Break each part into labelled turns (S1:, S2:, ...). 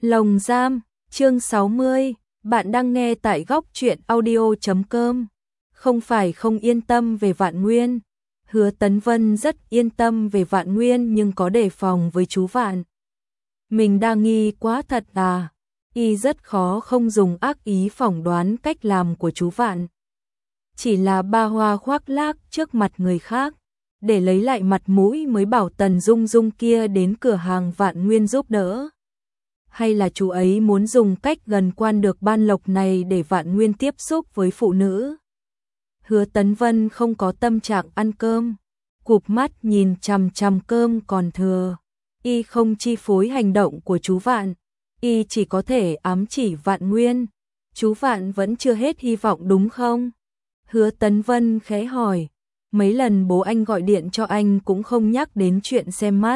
S1: Lồng giam, chương 60, bạn đang nghe tại góc truyện audio.com. Không phải không yên tâm về Vạn Nguyên. Hứa Tấn Vân rất yên tâm về Vạn Nguyên nhưng có đề phòng với chú Vạn. Mình đa nghi quá thật à? Y rất khó không dùng ác ý phỏng đoán cách làm của chú Vạn. Chỉ là ba hoa khoác lác trước mặt người khác, để lấy lại mặt mũi mới bảo Tần Dung Dung kia đến cửa hàng Vạn Nguyên giúp đỡ. Hay là chú ấy muốn dùng cách gần quan được ban lộc này để Vạn Nguyên tiếp xúc với phụ nữ? Hứa Tấn Vân không có tâm trạng ăn cơm, cụp mắt nhìn chằm chằm cơm còn thừa. Y không chi phối hành động của chú Vạn, Y chỉ có thể ám chỉ Vạn Nguyên. Chú Vạn vẫn chưa hết hy vọng đúng không? Hứa Tấn Vân khẽ hỏi, mấy lần bố anh gọi điện cho anh cũng không nhắc đến chuyện xem mắt.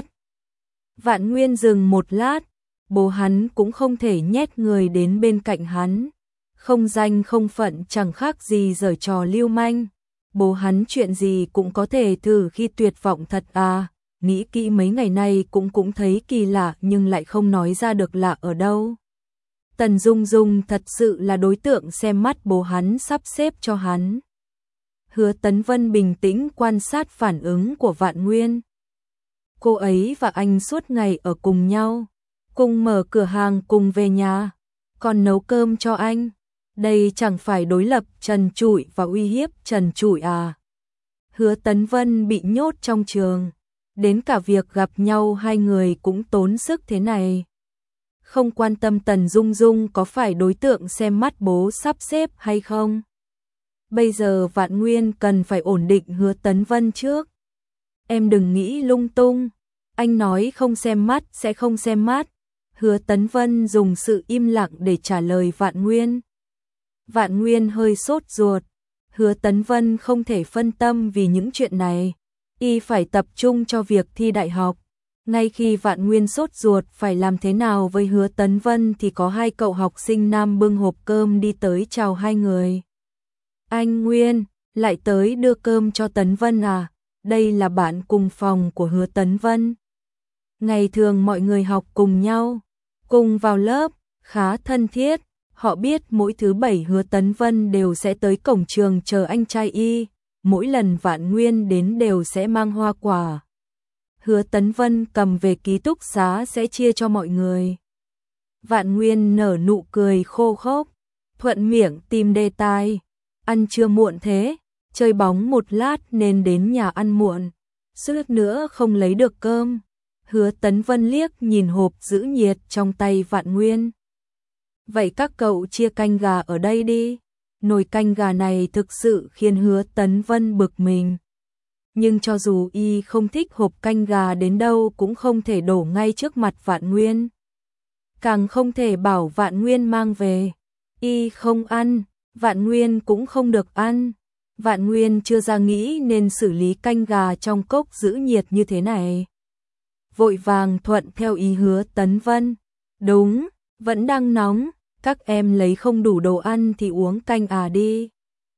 S1: Vạn Nguyên dừng một lát, bố hắn cũng không thể nhét người đến bên cạnh hắn. Không danh không phận chẳng khác gì giở trò lưu manh. Bố hắn chuyện gì cũng có thể thử khi tuyệt vọng thật à. Nghĩ kỹ mấy ngày nay cũng thấy kỳ lạ nhưng lại không nói ra được lạ ở đâu. Tần Dung Dung thật sự là đối tượng xem mắt bố hắn sắp xếp cho hắn. Hứa Tấn Vân bình tĩnh quan sát phản ứng của Vạn Nguyên. Cô ấy và anh suốt ngày ở cùng nhau, cùng mở cửa hàng cùng về nhà, còn nấu cơm cho anh. Đây chẳng phải đối lập trần trụi và uy hiếp trần trụi à? Hứa Tấn Vân bị nhốt trong trường, đến cả việc gặp nhau hai người cũng tốn sức thế này. Không quan tâm Tần Dung Dung có phải đối tượng xem mắt bố sắp xếp hay không. Bây giờ Vạn Nguyên cần phải ổn định Hứa Tấn Vân trước. Em đừng nghĩ lung tung, anh nói không xem mắt sẽ không xem mắt. Hứa Tấn Vân dùng sự im lặng để trả lời Vạn Nguyên. Vạn Nguyên hơi sốt ruột. Hứa Tấn Vân không thể phân tâm vì những chuyện này. Y phải tập trung cho việc thi đại học. Ngay khi Vạn Nguyên sốt ruột phải làm thế nào với Hứa Tấn Vân thì có hai cậu học sinh nam bưng hộp cơm đi tới chào hai người. Anh Nguyên, lại tới đưa cơm cho Tấn Vân à? Đây là bạn cùng phòng của Hứa Tấn Vân. Ngày thường mọi người học cùng nhau, cùng vào lớp, khá thân thiết. Họ biết mỗi thứ bảy Hứa Tấn Vân đều sẽ tới cổng trường chờ anh trai Y. Mỗi lần Vạn Nguyên đến đều sẽ mang hoa quả. Hứa Tấn Vân cầm về ký túc xá sẽ chia cho mọi người. Vạn Nguyên nở nụ cười khô khốc, thuận miệng tìm đề tài. Ăn trưa muộn thế, chơi bóng một lát nên đến nhà ăn muộn. Suýt nữa không lấy được cơm. Hứa Tấn Vân liếc nhìn hộp giữ nhiệt trong tay Vạn Nguyên. Vậy các cậu chia canh gà ở đây đi. Nồi canh gà này thực sự khiến Hứa Tấn Vân bực mình. Nhưng cho dù Y không thích hộp canh gà đến đâu cũng không thể đổ ngay trước mặt Vạn Nguyên. Càng không thể bảo Vạn Nguyên mang về. Y không ăn, Vạn Nguyên cũng không được ăn. Vạn Nguyên chưa ra nghĩ nên xử lý canh gà trong cốc giữ nhiệt như thế này. Vội vàng thuận theo ý Hứa Tấn Vân. Đúng, vẫn đang nóng, các em lấy không đủ đồ ăn thì uống canh à đi.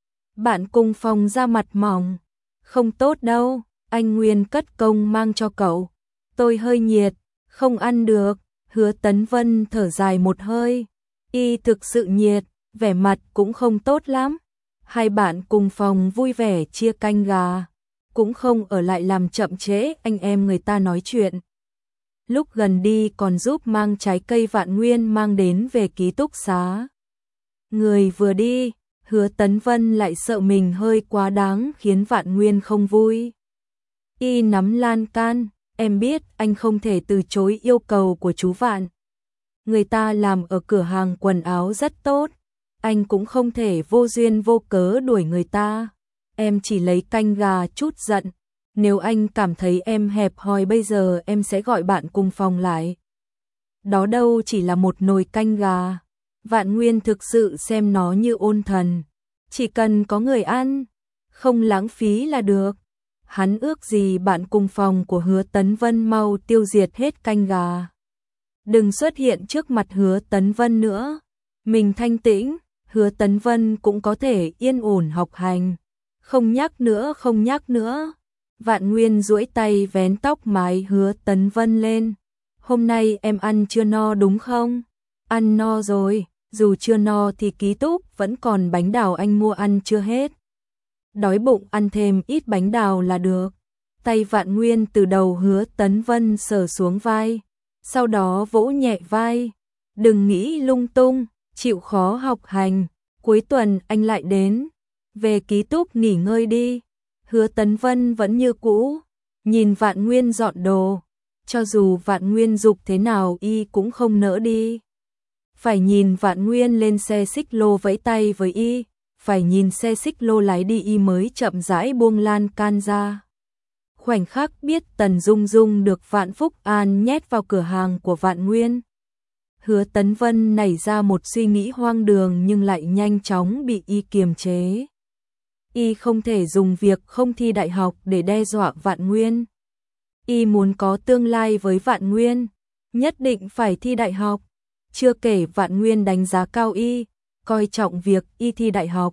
S1: Bạn cùng phòng ra mặt mỏng. Không tốt đâu, anh Nguyên cất công mang cho cậu. Tôi hơi nhiệt, không ăn được. Hứa Tấn Vân thở dài một hơi. Y thực sự nhiệt, vẻ mặt cũng không tốt lắm. Hai bạn cùng phòng vui vẻ chia canh gà, cũng không ở lại làm chậm trễ anh em người ta nói chuyện. Lúc gần đi còn giúp mang trái cây Vạn Nguyên mang đến về ký túc xá. Người vừa đi, Hứa Tấn Vân lại sợ mình hơi quá đáng khiến Vạn Nguyên không vui. Y nắm lan can, em biết anh không thể từ chối yêu cầu của chú Vạn. Người ta làm ở cửa hàng quần áo rất tốt, anh cũng không thể vô duyên vô cớ đuổi người ta. Em chỉ lấy canh gà chút giận. Nếu anh cảm thấy em hẹp hòi bây giờ em sẽ gọi bạn cùng phòng lại. Đó đâu chỉ là một nồi canh gà. Vạn Nguyên thực sự xem nó như ôn thần. Chỉ cần có người ăn, không lãng phí là được. Hắn ước gì bạn cùng phòng của Hứa Tấn Vân mau tiêu diệt hết canh gà. Đừng xuất hiện trước mặt Hứa Tấn Vân nữa. Mình thanh tĩnh, Hứa Tấn Vân cũng có thể yên ổn học hành. Không nhắc nữa, không nhắc nữa. Vạn Nguyên duỗi tay vén tóc mái Hứa Tấn Vân lên. Hôm nay em ăn chưa no đúng không? ăn no rồi, dù chưa no thì ký túc vẫn còn bánh đào anh mua ăn chưa hết. Đói bụng ăn thêm ít bánh đào là được. Tay Vạn Nguyên từ đầu Hứa Tấn Vân sờ xuống vai, sau đó vỗ nhẹ vai. Đừng nghĩ lung tung, chịu khó học hành, cuối tuần anh lại đến. Về ký túc nghỉ ngơi đi. Hứa Tấn Vân vẫn như cũ, nhìn Vạn Nguyên dọn đồ. Cho dù Vạn Nguyên giục thế nào y cũng không nỡ đi. Phải nhìn Vạn Nguyên lên xe xích lô vẫy tay với y, phải nhìn xe xích lô lái đi y mới chậm rãi buông lan can ra. Khoảnh khắc biết Tần Dung Dung được Vạn Phúc An nhét vào cửa hàng của Vạn Nguyên. Hứa Tấn Vân nảy ra một suy nghĩ hoang đường nhưng lại nhanh chóng bị y kiềm chế. Y không thể dùng việc không thi đại học để đe dọa Vạn Nguyên. Y muốn có tương lai với Vạn Nguyên, nhất định phải thi đại học. Chưa kể Vạn Nguyên đánh giá cao y, coi trọng việc y thi đại học.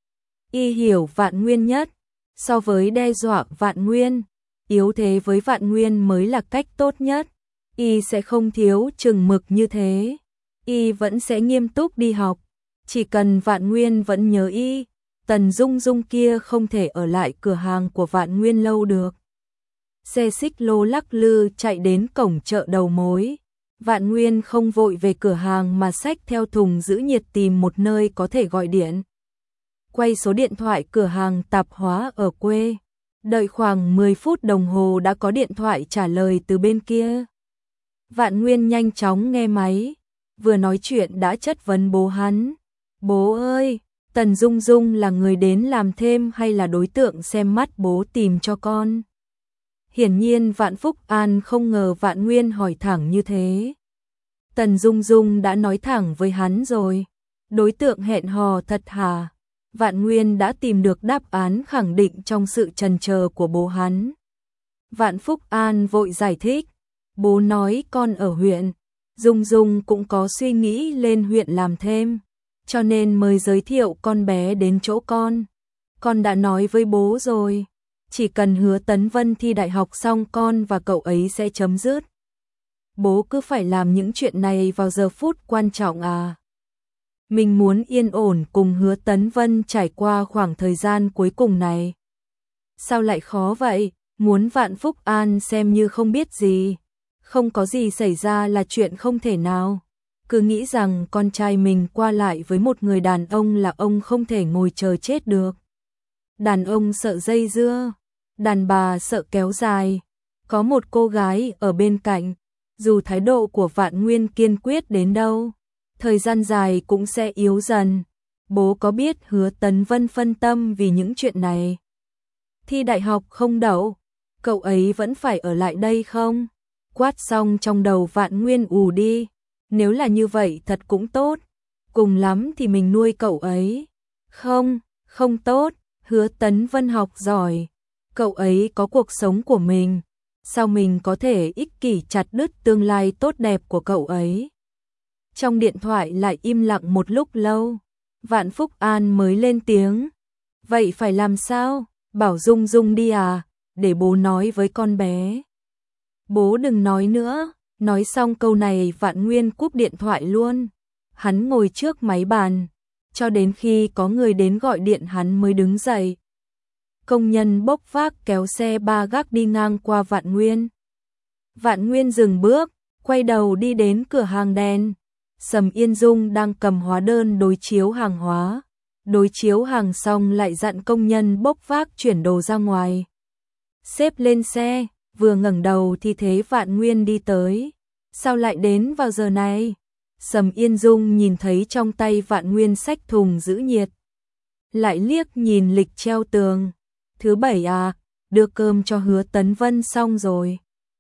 S1: Y hiểu Vạn Nguyên nhất, so với đe dọa Vạn Nguyên, yếu thế với Vạn Nguyên mới là cách tốt nhất. Y sẽ không thiếu chừng mực như thế. Y vẫn sẽ nghiêm túc đi học. Chỉ cần Vạn Nguyên vẫn nhớ y, Tần Dung Dung kia không thể ở lại cửa hàng của Vạn Nguyên lâu được. Xe xích lô lắc lư chạy đến cổng chợ đầu mối. Vạn Nguyên không vội về cửa hàng mà xách theo thùng giữ nhiệt tìm một nơi có thể gọi điện. Quay số điện thoại cửa hàng tạp hóa ở quê. Đợi khoảng 10 phút đồng hồ đã có điện thoại trả lời từ bên kia. Vạn Nguyên nhanh chóng nghe máy, vừa nói chuyện đã chất vấn bố hắn. Bố ơi, Tần Dung Dung là người đến làm thêm hay là đối tượng xem mắt bố tìm cho con? Hiển nhiên Vạn Phúc An không ngờ Vạn Nguyên hỏi thẳng như thế. Tần Dung Dung đã nói thẳng với hắn rồi. Đối tượng hẹn hò thật hả? Vạn Nguyên đã tìm được đáp án khẳng định trong sự chần chờ của bố hắn. Vạn Phúc An vội giải thích. Bố nói con ở huyện, Dung Dung cũng có suy nghĩ lên huyện làm thêm, cho nên mới giới thiệu con bé đến chỗ con. Con đã nói với bố rồi, chỉ cần Hứa Tấn Vân thi đại học xong con và cậu ấy sẽ chấm dứt. Bố cứ phải làm những chuyện này vào giờ phút quan trọng à? Mình muốn yên ổn cùng Hứa Tấn Vân trải qua khoảng thời gian cuối cùng này. Sao lại khó vậy? Muốn Vạn Phúc An xem như không biết gì. Không có gì xảy ra là chuyện không thể nào. Cứ nghĩ rằng con trai mình qua lại với một người đàn ông là ông không thể ngồi chờ chết được. Đàn ông sợ dây dưa, đàn bà sợ kéo dài. Có một cô gái ở bên cạnh, dù thái độ của Vạn Nguyên kiên quyết đến đâu, thời gian dài cũng sẽ yếu dần. Bố có biết Hứa Tấn Vân phân tâm vì những chuyện này? Thi đại học không đậu, cậu ấy vẫn phải ở lại đây không? Quát xong trong đầu Vạn Nguyên ù đi. Nếu là như vậy thật cũng tốt. Cùng lắm thì mình nuôi cậu ấy. Không, không tốt. Hứa Tấn Vân học giỏi. Cậu ấy có cuộc sống của mình. Sao mình có thể ích kỷ chặt đứt tương lai tốt đẹp của cậu ấy? Trong điện thoại lại im lặng một lúc lâu. Vạn Phúc An mới lên tiếng. Vậy phải làm sao? Bảo Dung Dung đi à? Để bố nói với con bé. Bố đừng nói nữa. Nói xong câu này Vạn Nguyên cúp điện thoại luôn. Hắn ngồi trước máy bàn, cho đến khi có người đến gọi điện hắn mới đứng dậy. Công nhân bốc vác kéo xe ba gác đi ngang qua Vạn Nguyên. Vạn Nguyên dừng bước, quay đầu đi đến cửa hàng đèn. Sầm Yên Dung đang cầm hóa đơn đối chiếu hàng hóa. Đối chiếu hàng xong lại dặn công nhân bốc vác chuyển đồ ra ngoài. Xếp lên xe, vừa ngẩng đầu thì thấy Vạn Nguyên đi tới. Sao lại đến vào giờ này? Sầm Yên Dung nhìn thấy trong tay Vạn Nguyên xách thùng giữ nhiệt. Lại liếc nhìn lịch treo tường. Thứ bảy à, đưa cơm cho Hứa Tấn Vân xong rồi.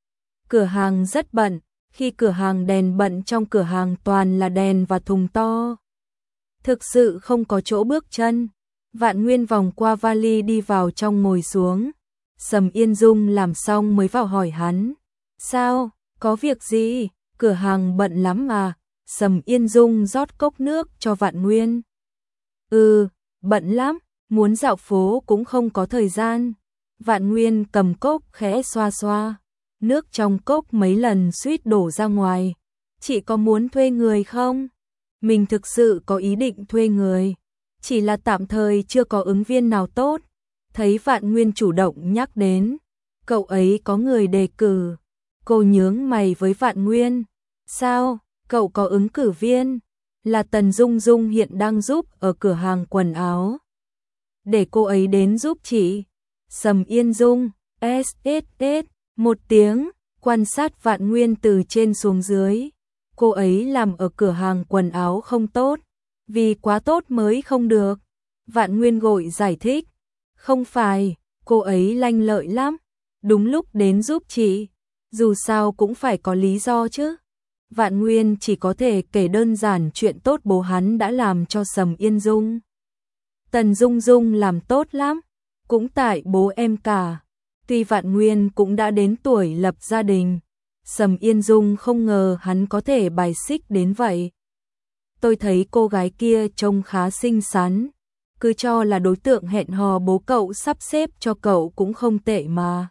S1: Cửa hàng rất bận, khi cửa hàng đèn bận trong cửa hàng toàn là đèn và thùng to. Thực sự không có chỗ bước chân. Vạn Nguyên vòng qua vali đi vào trong ngồi xuống. Sầm Yên Dung làm xong mới vào hỏi hắn. Sao, có việc gì? Cửa hàng bận lắm à? Sầm Yên Dung rót cốc nước cho Vạn Nguyên. Bận lắm, muốn dạo phố cũng không có thời gian. Vạn Nguyên cầm cốc khẽ xoa xoa. Nước trong cốc mấy lần suýt đổ ra ngoài. chị có muốn thuê người không? Mình thực sự có ý định thuê người, chỉ là tạm thời chưa có ứng viên nào tốt. Thấy Vạn Nguyên chủ động nhắc đến, cậu ấy có người đề cử. Cô nhướng mày với Vạn Nguyên. Sao, cậu có ứng cử viên? Là Tần Dung Dung hiện đang giúp ở cửa hàng quần áo. Để cô ấy đến giúp chị. Sầm Yên Dung, SSS, một tiếng, quan sát Vạn Nguyên từ trên xuống dưới. Cô ấy làm ở cửa hàng quần áo không tốt, vì quá tốt mới không được. Vạn Nguyên gội giải thích. Không phải, cô ấy lanh lợi lắm. Đúng lúc đến giúp chị. Dù sao cũng phải có lý do chứ. Vạn Nguyên chỉ có thể kể đơn giản chuyện tốt bố hắn đã làm cho Sầm Yên Dung. Tần Dung Dung làm tốt lắm, cũng tại bố em cả. Tuy Vạn Nguyên cũng đã đến tuổi lập gia đình, Sầm Yên Dung không ngờ hắn có thể bài xích đến vậy. Tôi thấy cô gái kia trông khá xinh xắn, cứ cho là đối tượng hẹn hò bố cậu sắp xếp cho cậu cũng không tệ mà.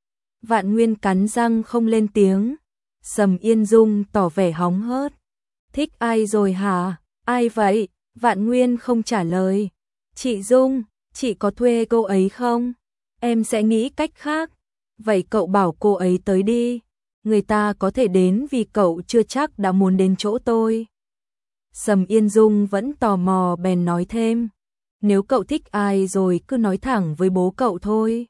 S1: Vạn Nguyên cắn răng không lên tiếng. Sầm Yên Dung tỏ vẻ hóng hớt. Thích ai rồi hả? Ai vậy? Vạn Nguyên không trả lời. Chị Dung, chị có thuê cô ấy không? Em sẽ nghĩ cách khác. Vậy cậu bảo cô ấy tới đi. Người ta có thể đến vì cậu chưa chắc đã muốn đến chỗ tôi. Sầm Yên Dung vẫn tò mò bèn nói thêm. Nếu cậu thích ai rồi cứ nói thẳng với bố cậu thôi.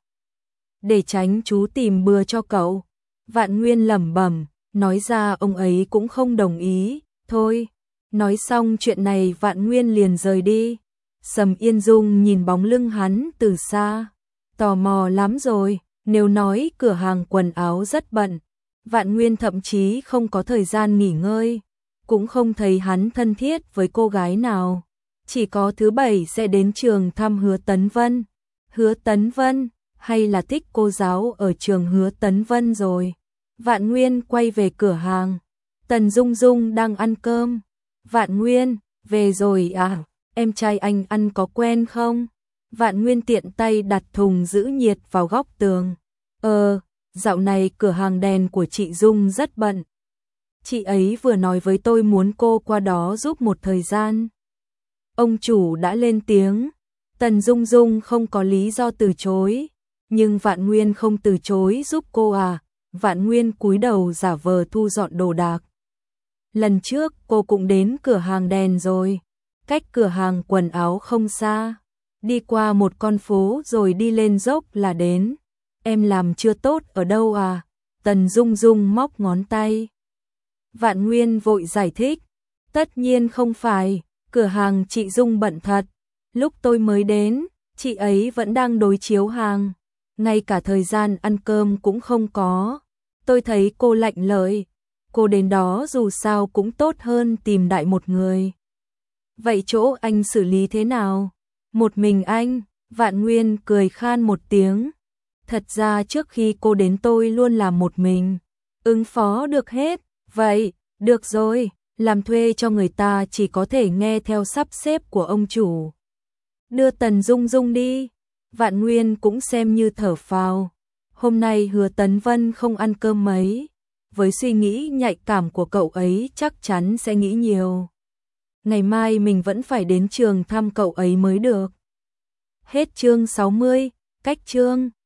S1: Để tránh chú tìm bừa cho cậu. Vạn Nguyên lẩm bẩm, nói ra ông ấy cũng không đồng ý. Thôi, nói xong chuyện này Vạn Nguyên liền rời đi. Sầm Yên Dung nhìn bóng lưng hắn từ xa. Tò mò lắm rồi, nếu nói cửa hàng quần áo rất bận. Vạn Nguyên thậm chí không có thời gian nghỉ ngơi. Cũng không thấy hắn thân thiết với cô gái nào. Chỉ có thứ bảy sẽ đến trường thăm Hứa Tấn Vân. Hứa Tấn Vân, hay là thích cô giáo ở trường Hứa Tấn Vân rồi. Vạn Nguyên quay về cửa hàng. Tần Dung Dung đang ăn cơm. Vạn Nguyên, về rồi à? Em trai anh ăn có quen không? Vạn Nguyên tiện tay đặt thùng giữ nhiệt vào góc tường. Dạo này cửa hàng đèn của chị Dung rất bận. Chị ấy vừa nói với tôi muốn cô qua đó giúp một thời gian. Ông chủ đã lên tiếng. Tần Dung Dung không có lý do từ chối. Nhưng Vạn Nguyên không từ chối giúp cô à? Vạn Nguyên cúi đầu giả vờ thu dọn đồ đạc. Lần trước cô cũng đến cửa hàng đèn rồi. Cách cửa hàng quần áo không xa. Đi qua một con phố rồi đi lên dốc là đến. Em làm chưa tốt ở đâu à? Tần Dung Dung móc ngón tay. Vạn Nguyên vội giải thích. Tất nhiên không phải, cửa hàng chị Dung bận thật. Lúc tôi mới đến, chị ấy vẫn đang đối chiếu hàng. Ngay cả thời gian ăn cơm cũng không có. Tôi thấy cô lạnh lợi. Cô đến đó dù sao cũng tốt hơn tìm đại một người. Vậy chỗ anh xử lý thế nào? Một mình anh? Vạn Nguyên cười khan một tiếng. Thật ra trước khi cô đến tôi luôn làm một mình. Ứng phó được hết. Vậy, được rồi, làm thuê cho người ta chỉ có thể nghe theo sắp xếp của ông chủ. Đưa Tần Dung Dung đi. Vạn Nguyên cũng xem như thở phào. Hôm nay Hứa Tấn Vân không ăn cơm mấy. Với suy nghĩ nhạy cảm của cậu ấy chắc chắn sẽ nghĩ nhiều. Ngày mai mình vẫn phải đến trường thăm cậu ấy mới được. Hết chương 60, cách chương.